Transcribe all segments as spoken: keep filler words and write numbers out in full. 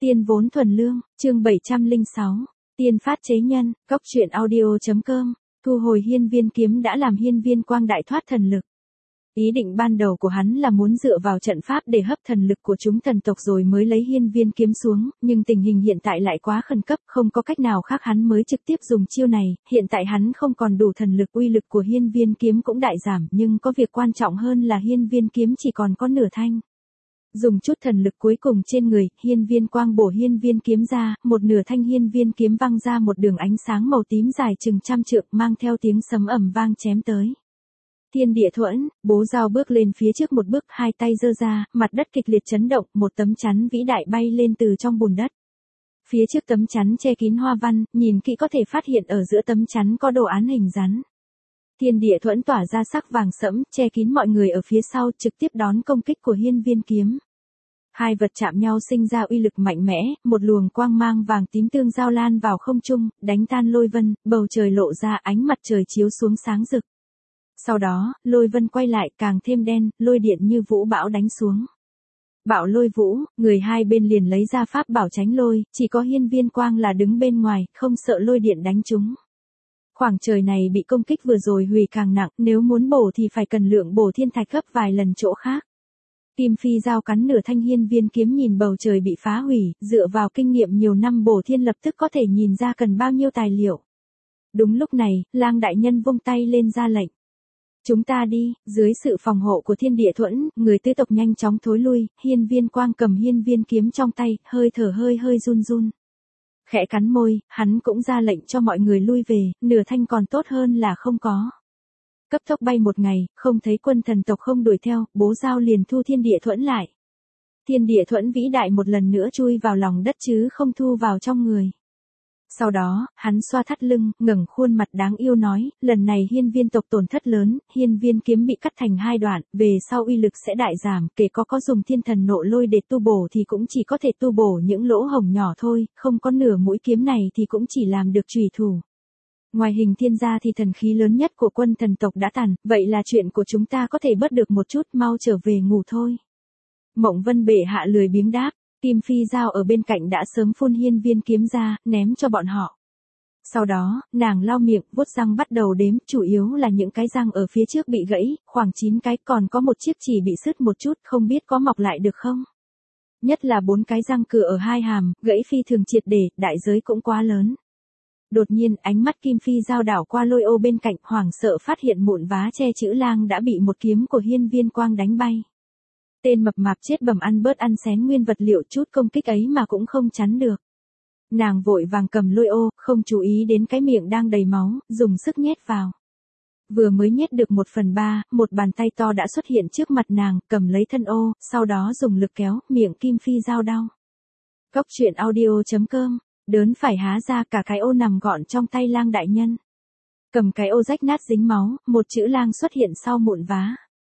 Tiên vốn thuần lương, chương bảy trăm lẻ sáu. Tiên phát chế nhân, cóc truyện audio.com. Thu hồi hiên viên kiếm đã làm hiên viên quang đại thoát thần lực. Ý định ban đầu của hắn là muốn dựa vào trận pháp để hấp thần lực của chúng thần tộc rồi mới lấy hiên viên kiếm xuống, nhưng tình hình hiện tại lại quá khẩn cấp, không có cách nào khác hắn mới trực tiếp dùng chiêu này, hiện tại hắn không còn đủ thần lực, uy lực của hiên viên kiếm cũng đại giảm, nhưng có việc quan trọng hơn là hiên viên kiếm chỉ còn có nửa thanh. Dùng chút thần lực cuối cùng trên người, hiên viên quang bổ hiên viên kiếm ra, một nửa thanh hiên viên kiếm văng ra một đường ánh sáng màu tím dài chừng trăm trượng, mang theo tiếng sấm ầm vang chém tới. Thiên địa thuẫn, bố dao bước lên phía trước một bước, hai tay giơ ra, mặt đất kịch liệt chấn động, một tấm chắn vĩ đại bay lên từ trong bùn đất. Phía trước tấm chắn che kín hoa văn, nhìn kỹ có thể phát hiện ở giữa tấm chắn có đồ án hình rắn. Thiên địa thuẫn tỏa ra sắc vàng sẫm, che kín mọi người ở phía sau, trực tiếp đón công kích của hiên viên kiếm. Hai vật chạm nhau sinh ra uy lực mạnh mẽ, một luồng quang mang vàng tím tương giao lan vào không trung, đánh tan lôi vân, bầu trời lộ ra ánh mặt trời chiếu xuống sáng rực. Sau đó, lôi vân quay lại càng thêm đen, lôi điện như vũ bão đánh xuống. Bão lôi vũ, người hai bên liền lấy ra pháp bảo tránh lôi, chỉ có hiên viên quang là đứng bên ngoài, không sợ lôi điện đánh trúng. Khoảng trời này bị công kích vừa rồi hủy càng nặng, nếu muốn bổ thì phải cần lượng bổ thiên thạch gấp vài lần chỗ khác. Kim phi dao cắn nửa thanh hiên viên kiếm, nhìn bầu trời bị phá hủy, dựa vào kinh nghiệm nhiều năm bổ thiên lập tức có thể nhìn ra cần bao nhiêu tài liệu. Đúng lúc này, Lang đại nhân vung tay lên ra lệnh. Chúng ta đi, dưới sự phòng hộ của thiên địa thuẫn, người tứ tộc nhanh chóng thối lui, hiên viên quang cầm hiên viên kiếm trong tay, hơi thở hơi hơi run run. Khẽ cắn môi, hắn cũng ra lệnh cho mọi người lui về, nửa thanh còn tốt hơn là không có. Cấp tốc bay một ngày, không thấy quân thần tộc không đuổi theo, bố dao liền thu thiên địa thuẫn lại. Thiên địa thuẫn vĩ đại một lần nữa chui vào lòng đất chứ không thu vào trong người. Sau đó, hắn xoa thắt lưng, ngẩng khuôn mặt đáng yêu nói, lần này hiên viên tộc tổn thất lớn, hiên viên kiếm bị cắt thành hai đoạn, về sau uy lực sẽ đại giảm, kể có có dùng thiên thần nộ lôi để tu bổ thì cũng chỉ có thể tu bổ những lỗ hổng nhỏ thôi, không có nửa mũi kiếm này thì cũng chỉ làm được chùy thủ. Ngoài hình thiên gia thì thần khí lớn nhất của quân thần tộc đã tàn, vậy là chuyện của chúng ta có thể bớt được một chút, mau trở về ngủ thôi. Mộng Vân bệ hạ lười biếng đáp. Kim phi dao ở bên cạnh đã sớm phun hiên viên kiếm ra, ném cho bọn họ. Sau đó, nàng lau miệng, vuốt răng bắt đầu đếm, chủ yếu là những cái răng ở phía trước bị gãy, khoảng chín cái, còn có một chiếc chỉ bị sứt một chút, không biết có mọc lại được không. Nhất là bốn cái răng cửa ở hai hàm, gãy phi thường triệt để, đại giới cũng quá lớn. Đột nhiên, ánh mắt Kim phi dao đảo qua lôi ô bên cạnh, hoảng sợ phát hiện mụn vá che chữ Lang đã bị một kiếm của hiên viên quang đánh bay. Tên mập mạp chết bầm ăn bớt ăn xén nguyên vật liệu, chút công kích ấy mà cũng không chắn được. Nàng vội vàng cầm lôi ô, không chú ý đến cái miệng đang đầy máu, dùng sức nhét vào. Vừa mới nhét được một phần ba, một bàn tay to đã xuất hiện trước mặt nàng, cầm lấy thân ô, sau đó dùng lực kéo, miệng Kim phi dao đau. Cóc truyện audio.com, đớn phải há ra, cả cái ô nằm gọn trong tay Lang đại nhân. Cầm cái ô rách nát dính máu, một chữ Lang xuất hiện sau mụn vá.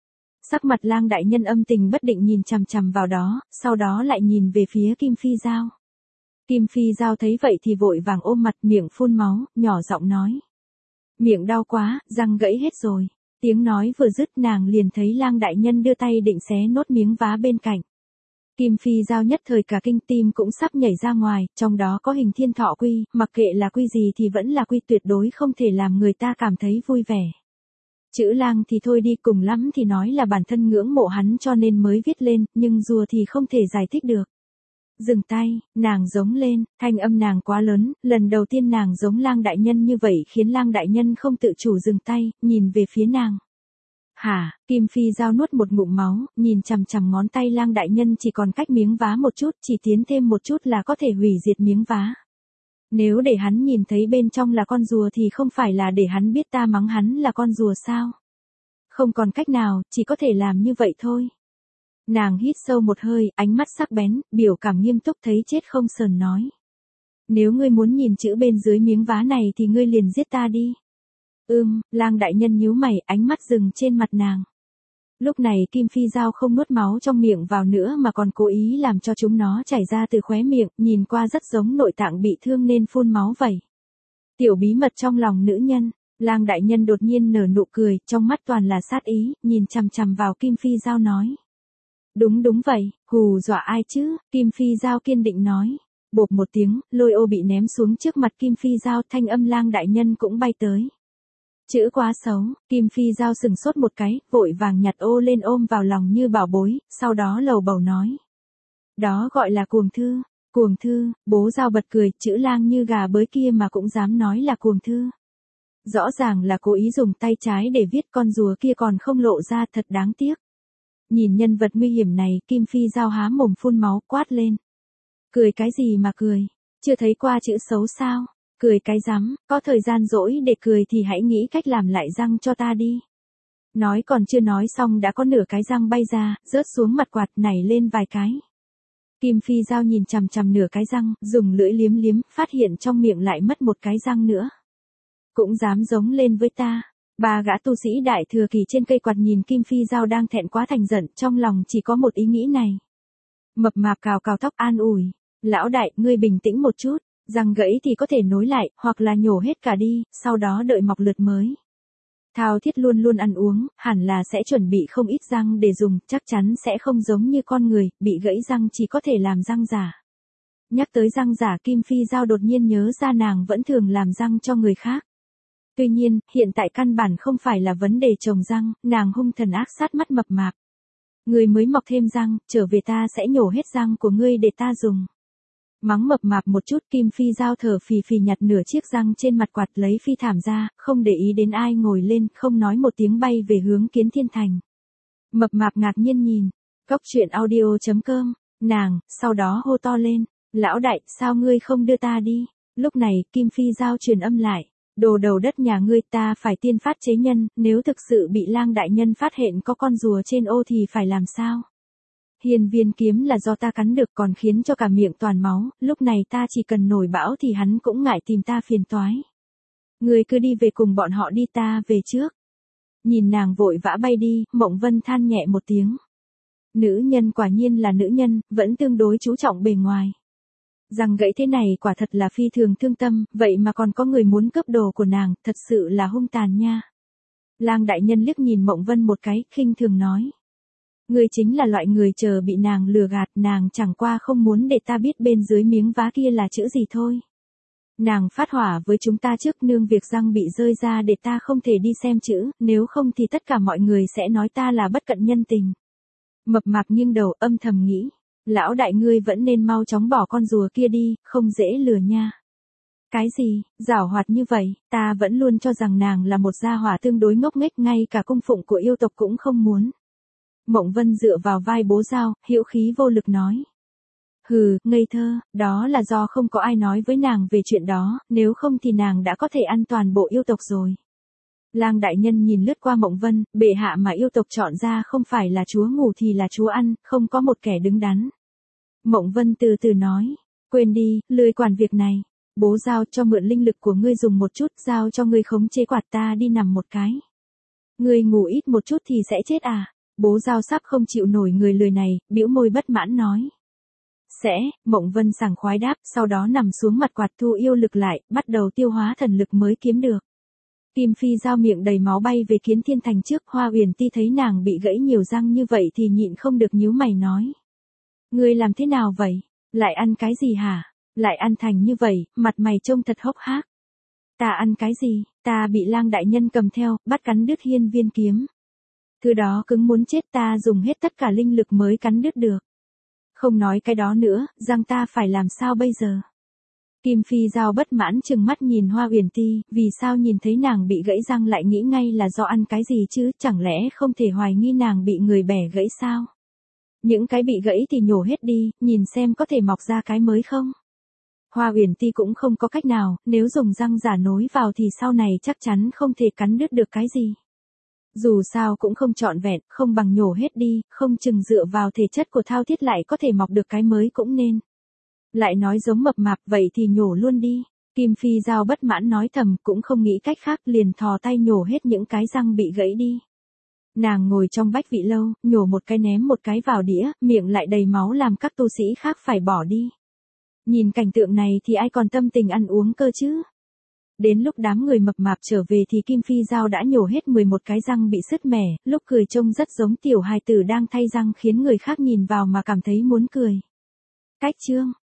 Sắc mặt Lang đại nhân âm tình bất định nhìn chằm chằm vào đó, sau đó lại nhìn về phía Kim phi dao. Kim phi dao thấy vậy thì vội vàng ôm mặt, miệng phun máu, nhỏ giọng nói. Miệng đau quá, răng gãy hết rồi. Tiếng nói vừa dứt, nàng liền thấy Lang đại nhân đưa tay định xé nốt miếng vá bên cạnh. Kim phi dao nhất thời cả kinh, tim cũng sắp nhảy ra ngoài, trong đó có hình thiên thọ quy, mặc kệ là quy gì thì vẫn là quy, tuyệt đối không thể làm người ta cảm thấy vui vẻ. Chữ Lang thì thôi đi, cùng lắm thì nói là bản thân ngưỡng mộ hắn cho nên mới viết lên, nhưng rùa thì không thể giải thích được. Dừng tay, nàng giống lên, thanh âm nàng quá lớn, lần đầu tiên nàng giống Lang đại nhân như vậy khiến Lang đại nhân không tự chủ dừng tay, nhìn về phía nàng. Hả, Kim phi dao nuốt một ngụm máu, nhìn chằm chằm ngón tay Lang đại nhân chỉ còn cách miếng vá một chút, chỉ tiến thêm một chút là có thể hủy diệt miếng vá. Nếu để hắn nhìn thấy bên trong là con rùa thì không phải là để hắn biết ta mắng hắn là con rùa sao? Không còn cách nào, chỉ có thể làm như vậy thôi. Nàng hít sâu một hơi, ánh mắt sắc bén, biểu cảm nghiêm túc, thấy chết không sờn nói. Nếu ngươi muốn nhìn chữ bên dưới miếng vá này thì ngươi liền giết ta đi. Ưm, Lang đại nhân nhíu mày, ánh mắt dừng trên mặt nàng. Lúc này Kim phi dao không nuốt máu trong miệng vào nữa mà còn cố ý làm cho chúng nó chảy ra từ khóe miệng, nhìn qua rất giống nội tạng bị thương nên phun máu vậy. Tiểu bí mật trong lòng nữ nhân, Lang đại nhân đột nhiên nở nụ cười, trong mắt toàn là sát ý, nhìn chằm chằm vào Kim phi dao nói. Đúng đúng vậy, hù dọa ai chứ, Kim Phi Giao kiên định nói. Bộp một tiếng, lôi ô bị ném xuống trước mặt Kim Phi Giao, thanh âm Lang đại nhân cũng bay tới. Chữ quá xấu, Kim Phi Giao sừng sốt một cái, vội vàng nhặt ô lên ôm vào lòng như bảo bối, sau đó lầu bầu nói. Đó gọi là cuồng thư, cuồng thư, bố Giao bật cười, chữ Lang như gà bới kia mà cũng dám nói là cuồng thư. Rõ ràng là cố ý dùng tay trái để viết, con rùa kia còn không lộ ra, thật đáng tiếc. Nhìn nhân vật nguy hiểm này, Kim Phi Giao há mồm phun máu, quát lên. Cười cái gì mà cười, chưa thấy qua chữ xấu sao, cười cái rắm, có thời gian rỗi để cười thì hãy nghĩ cách làm lại răng cho ta đi. Nói còn chưa nói xong đã có nửa cái răng bay ra, rớt xuống mặt quạt, nảy lên vài cái. Kim Phi Giao nhìn chằm chằm nửa cái răng, dùng lưỡi liếm liếm, phát hiện trong miệng lại mất một cái răng nữa. Cũng dám giống lên với ta. Ba gã tu sĩ đại thừa kỳ trên cây quạt nhìn Kim Phi Giao đang thẹn quá thành giận, trong lòng chỉ có một ý nghĩ này. Mập mạp cào cào tóc an ủi. Lão đại, ngươi bình tĩnh một chút, răng gãy thì có thể nối lại, hoặc là nhổ hết cả đi, sau đó đợi mọc lượt mới. Thao Thiết luôn luôn ăn uống, hẳn là sẽ chuẩn bị không ít răng để dùng, chắc chắn sẽ không giống như con người, bị gãy răng chỉ có thể làm răng giả. Nhắc tới răng giả, Kim Phi Giao đột nhiên nhớ ra nàng vẫn thường làm răng cho người khác. Tuy nhiên, hiện tại căn bản không phải là vấn đề trồng răng, nàng hung thần ác sát mắt mập mạp. Ngươi mới mọc thêm răng, trở về ta sẽ nhổ hết răng của ngươi để ta dùng. Mắng mập mạp một chút, Kim Phi Giao thở phì phì nhặt nửa chiếc răng trên mặt quạt lấy phi thảm ra, không để ý đến ai ngồi lên, không nói một tiếng bay về hướng Kiến Thiên Thành. Mập mạp ngạc nhiên nhìn, Cốc Truyện Audio chấm com, nàng, sau đó hô to lên, lão đại, sao ngươi không đưa ta đi? Lúc này, Kim Phi Giao truyền âm lại, đồ đầu đất nhà ngươi, ta phải tiên phát chế nhân, nếu thực sự bị Lang đại nhân phát hiện có con rùa trên ô thì phải làm sao? Hiên viên kiếm là do ta cắn được, còn khiến cho cả miệng toàn máu, lúc này ta chỉ cần nổi bão thì hắn cũng ngại tìm ta phiền toái. Ngươi cứ đi về cùng bọn họ đi, ta về trước. Nhìn nàng vội vã bay đi, Mộng Vân than nhẹ một tiếng. Nữ nhân quả nhiên là nữ nhân, vẫn tương đối chú trọng bề ngoài. Răng gãy thế này quả thật là phi thường thương tâm, vậy mà còn có người muốn cướp đồ của nàng, thật sự là hung tàn nha. Lang đại nhân liếc nhìn Mộng Vân một cái, khinh thường nói. Ngươi chính là loại người chờ bị nàng lừa gạt, nàng chẳng qua không muốn để ta biết bên dưới miếng vá kia là chữ gì thôi. Nàng phát hỏa với chúng ta trước, nương việc răng bị rơi ra để ta không thể đi xem chữ, nếu không thì tất cả mọi người sẽ nói ta là bất cận nhân tình. Mập mạp nghiêng đầu âm thầm nghĩ, lão đại ngươi vẫn nên mau chóng bỏ con rùa kia đi, không dễ lừa nha. Cái gì, giảo hoạt như vậy, ta vẫn luôn cho rằng nàng là một gia hỏa tương đối ngốc nghếch, ngay cả cung phụng của yêu tộc cũng không muốn. Mộng Vân dựa vào vai bố Giao, hữu khí vô lực nói. Hừ, ngây thơ, đó là do không có ai nói với nàng về chuyện đó, nếu không thì nàng đã có thể ăn toàn bộ yêu tộc rồi. Lang đại nhân nhìn lướt qua Mộng Vân, bệ hạ mà yêu tộc chọn ra không phải là chúa ngủ thì là chúa ăn, không có một kẻ đứng đắn. Mộng Vân từ từ nói, quên đi, lười quản việc này. Bố Giao, cho mượn linh lực của ngươi dùng một chút, giao cho ngươi khống chế quạt, ta đi nằm một cái. Ngươi ngủ ít một chút thì sẽ chết à? Bố Giao sắp không chịu nổi người lười này, bĩu môi bất mãn nói. Sẽ, Mộng Vân sảng khoái đáp, sau đó nằm xuống mặt quạt thu yêu lực lại, bắt đầu tiêu hóa thần lực mới kiếm được. Kim Phi Giao miệng đầy máu bay về Kiến Thiên Thành trước, Hoa Uyển Ti thấy nàng bị gãy nhiều răng như vậy thì nhịn không được nhíu mày nói. Ngươi làm thế nào vậy? Lại ăn cái gì hả? Lại ăn thành như vậy, mặt mày trông thật hốc hác. Ta ăn cái gì? Ta bị Lang đại nhân cầm theo, bắt cắn đứt hiên viên kiếm. Thứ đó cứng muốn chết, ta dùng hết tất cả linh lực mới cắn đứt được. Không nói cái đó nữa, răng ta phải làm sao bây giờ? Kim Phi Giao bất mãn trừng mắt nhìn Hoa Uyển Ti, vì sao nhìn thấy nàng bị gãy răng lại nghĩ ngay là do ăn cái gì chứ, chẳng lẽ không thể hoài nghi nàng bị người bẻ gãy sao? Những cái bị gãy thì nhổ hết đi, nhìn xem có thể mọc ra cái mới không? Hoa Uyển Ti cũng không có cách nào, nếu dùng răng giả nối vào thì sau này chắc chắn không thể cắn đứt được cái gì. Dù sao cũng không trọn vẹn, không bằng nhổ hết đi, không chừng dựa vào thể chất của Thao Thiết lại có thể mọc được cái mới cũng nên. Lại nói giống mập mạp, vậy thì nhổ luôn đi. Kim Phi Giao bất mãn nói thầm, cũng không nghĩ cách khác, liền thò tay nhổ hết những cái răng bị gãy đi. Nàng ngồi trong bách vị lâu, nhổ một cái ném một cái vào đĩa, miệng lại đầy máu làm các tu sĩ khác phải bỏ đi. Nhìn cảnh tượng này thì ai còn tâm tình ăn uống cơ chứ? Đến lúc đám người mập mạp trở về thì Kim Phi Giao đã nhổ hết mười một cái răng bị sứt mẻ, lúc cười trông rất giống tiểu hài tử đang thay răng khiến người khác nhìn vào mà cảm thấy muốn cười. Cách chương